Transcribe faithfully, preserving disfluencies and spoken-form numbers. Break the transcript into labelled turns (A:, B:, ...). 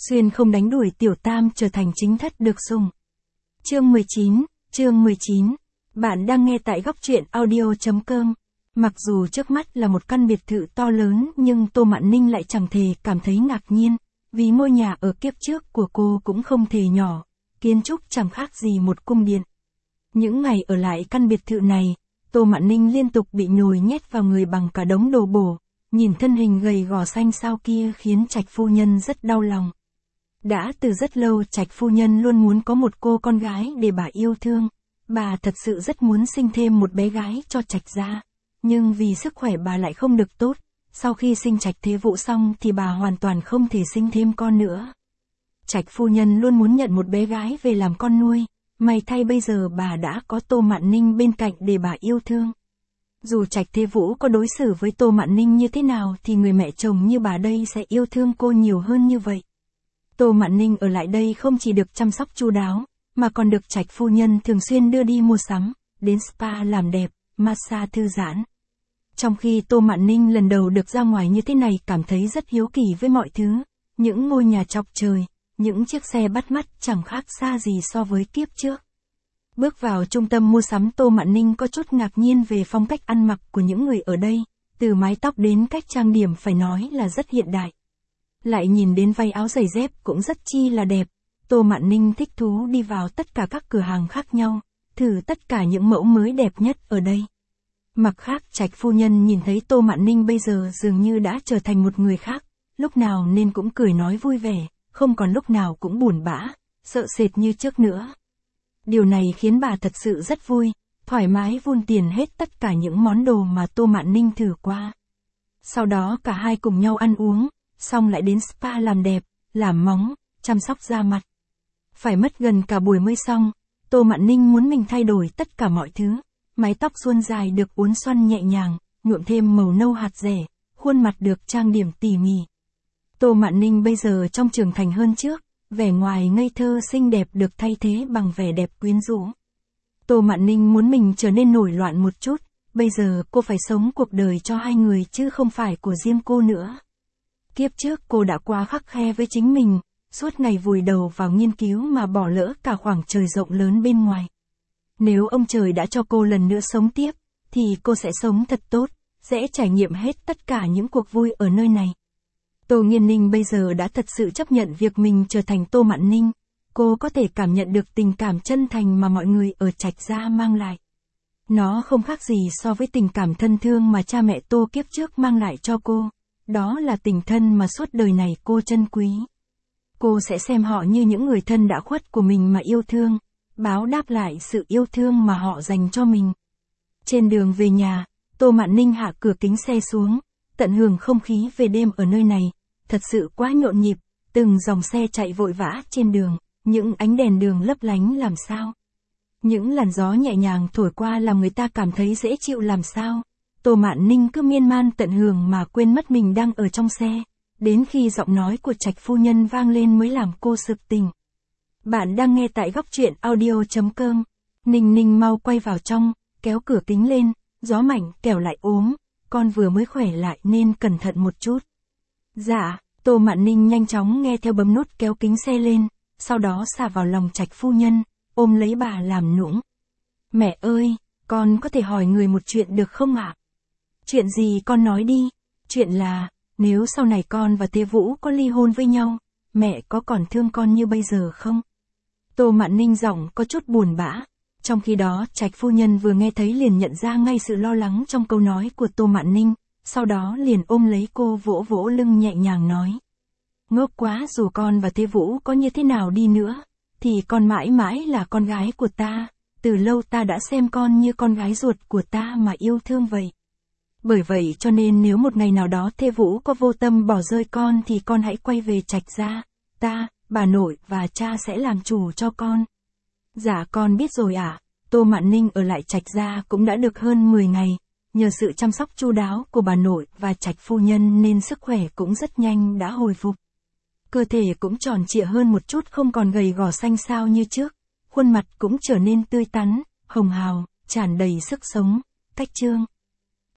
A: Xuyên không đánh đuổi tiểu tam trở thành chính thất được sủng. Chương mười chín, chương mười chín. Bạn đang nghe tại góc truyện audio chấm com. Mặc dù trước mắt là một căn biệt thự to lớn nhưng Tô Mạn Ninh lại chẳng thể cảm thấy ngạc nhiên, vì ngôi nhà ở kiếp trước của cô cũng không thể nhỏ, kiến trúc chẳng khác gì một cung điện. Những ngày ở lại căn biệt thự này, Tô Mạn Ninh liên tục bị nhồi nhét vào người bằng cả đống đồ bổ, nhìn thân hình gầy gò xanh xao kia khiến Trạch phu nhân rất đau lòng. Đã từ rất lâu Trạch phu nhân luôn muốn có một cô con gái để bà yêu thương, bà thật sự rất muốn sinh thêm một bé gái cho Trạch gia, nhưng vì sức khỏe bà lại không được tốt, sau khi sinh Trạch Thế Vũ xong thì bà hoàn toàn không thể sinh thêm con nữa. Trạch phu nhân luôn muốn nhận một bé gái về làm con nuôi, may thay bây giờ bà đã có Tô Mạn Ninh bên cạnh để bà yêu thương. Dù Trạch Thế Vũ có đối xử với Tô Mạn Ninh như thế nào thì người mẹ chồng như bà đây sẽ yêu thương cô nhiều hơn như vậy. Tô Mạn Ninh ở lại đây không chỉ được chăm sóc chu đáo, mà còn được Trạch phu nhân thường xuyên đưa đi mua sắm, đến spa làm đẹp, massage thư giãn. Trong khi Tô Mạn Ninh lần đầu được ra ngoài như thế này cảm thấy rất hiếu kỳ với mọi thứ, những ngôi nhà chọc trời, những chiếc xe bắt mắt chẳng khác xa gì so với kiếp trước. Bước vào trung tâm mua sắm Tô Mạn Ninh có chút ngạc nhiên về phong cách ăn mặc của những người ở đây, từ mái tóc đến cách trang điểm phải nói là rất hiện đại. Lại nhìn đến váy áo giày dép cũng rất chi là đẹp, Tô Mạn Ninh thích thú đi vào tất cả các cửa hàng khác nhau, thử tất cả những mẫu mới đẹp nhất ở đây. Mặt khác Trạch phu nhân nhìn thấy Tô Mạn Ninh bây giờ dường như đã trở thành một người khác, lúc nào nên cũng cười nói vui vẻ, không còn lúc nào cũng buồn bã, sợ sệt như trước nữa. Điều này khiến bà thật sự rất vui, thoải mái vun tiền hết tất cả những món đồ mà Tô Mạn Ninh thử qua. Sau đó cả hai cùng nhau ăn uống, xong lại đến spa làm đẹp, làm móng, chăm sóc da mặt. Phải mất gần cả buổi mới xong, Tô Mạn Ninh muốn mình thay đổi tất cả mọi thứ. Mái tóc suôn dài được uốn xoăn nhẹ nhàng, nhuộm thêm màu nâu hạt rẻ, khuôn mặt được trang điểm tỉ mỉ. Tô Mạn Ninh bây giờ trông trưởng thành hơn trước, vẻ ngoài ngây thơ xinh đẹp được thay thế bằng vẻ đẹp quyến rũ. Tô Mạn Ninh muốn mình trở nên nổi loạn một chút, bây giờ cô phải sống cuộc đời cho hai người chứ không phải của riêng cô nữa. Kiếp trước cô đã quá khắt khe với chính mình, suốt ngày vùi đầu vào nghiên cứu mà bỏ lỡ cả khoảng trời rộng lớn bên ngoài. Nếu ông trời đã cho cô lần nữa sống tiếp, thì cô sẽ sống thật tốt, sẽ trải nghiệm hết tất cả những cuộc vui ở nơi này. Tô Nghiên Ninh bây giờ đã thật sự chấp nhận việc mình trở thành Tô Mạn Ninh, cô có thể cảm nhận được tình cảm chân thành mà mọi người ở Trạch gia mang lại. Nó không khác gì so với tình cảm thân thương mà cha mẹ Tô kiếp trước mang lại cho cô, đó là tình thân mà suốt đời này cô trân quý. Cô sẽ xem họ như những người thân đã khuất của mình mà yêu thương, báo đáp lại sự yêu thương mà họ dành cho mình. Trên đường về nhà, Tô Mạn Ninh hạ cửa kính xe xuống, tận hưởng không khí về đêm ở nơi này, thật sự quá nhộn nhịp, từng dòng xe chạy vội vã trên đường, những ánh đèn đường lấp lánh làm sao. Những làn gió nhẹ nhàng thổi qua làm người ta cảm thấy dễ chịu làm sao. Tô Mạn Ninh cứ miên man tận hưởng mà quên mất mình đang ở trong xe, đến khi giọng nói của Trạch phu nhân vang lên mới làm cô sực tỉnh. Bạn đang nghe tại góc truyện audio chấm com. Ninh Ninh mau quay vào trong, kéo cửa kính lên, gió mạnh kẻo lại ốm, con vừa mới khỏe lại nên cẩn thận một chút. Dạ, Tô Mạn Ninh nhanh chóng nghe theo bấm nút kéo kính xe lên, sau đó xà vào lòng Trạch phu nhân, ôm lấy bà làm nũng. Mẹ ơi, con có thể hỏi người một chuyện được không ạ? Chuyện gì con nói đi, chuyện là, nếu sau này con và Thế Vũ có ly hôn với nhau, mẹ có còn thương con như bây giờ không? Tô Mạn Ninh giọng có chút buồn bã, trong khi đó Trạch phu nhân vừa nghe thấy liền nhận ra ngay sự lo lắng trong câu nói của Tô Mạn Ninh, sau đó liền ôm lấy cô vỗ vỗ lưng nhẹ nhàng nói. Ngốc quá, dù con và Thế Vũ có như thế nào đi nữa, thì con mãi mãi là con gái của ta, từ lâu ta đã xem con như con gái ruột của ta mà yêu thương vậy. Bởi vậy cho nên nếu một ngày nào đó Thế Vũ có vô tâm bỏ rơi con thì con hãy quay về Trạch gia, ta, bà nội và cha sẽ làm chủ cho con. Dạ con biết rồi ạ. À. Tô Mạn Ninh ở lại Trạch gia cũng đã được hơn mười ngày, nhờ sự chăm sóc chu đáo của bà nội và Trạch phu nhân nên sức khỏe cũng rất nhanh đã hồi phục. Cơ thể cũng tròn trịa hơn một chút, không còn gầy gò xanh xao như trước, khuôn mặt cũng trở nên tươi tắn, hồng hào, tràn đầy sức sống, cách trương.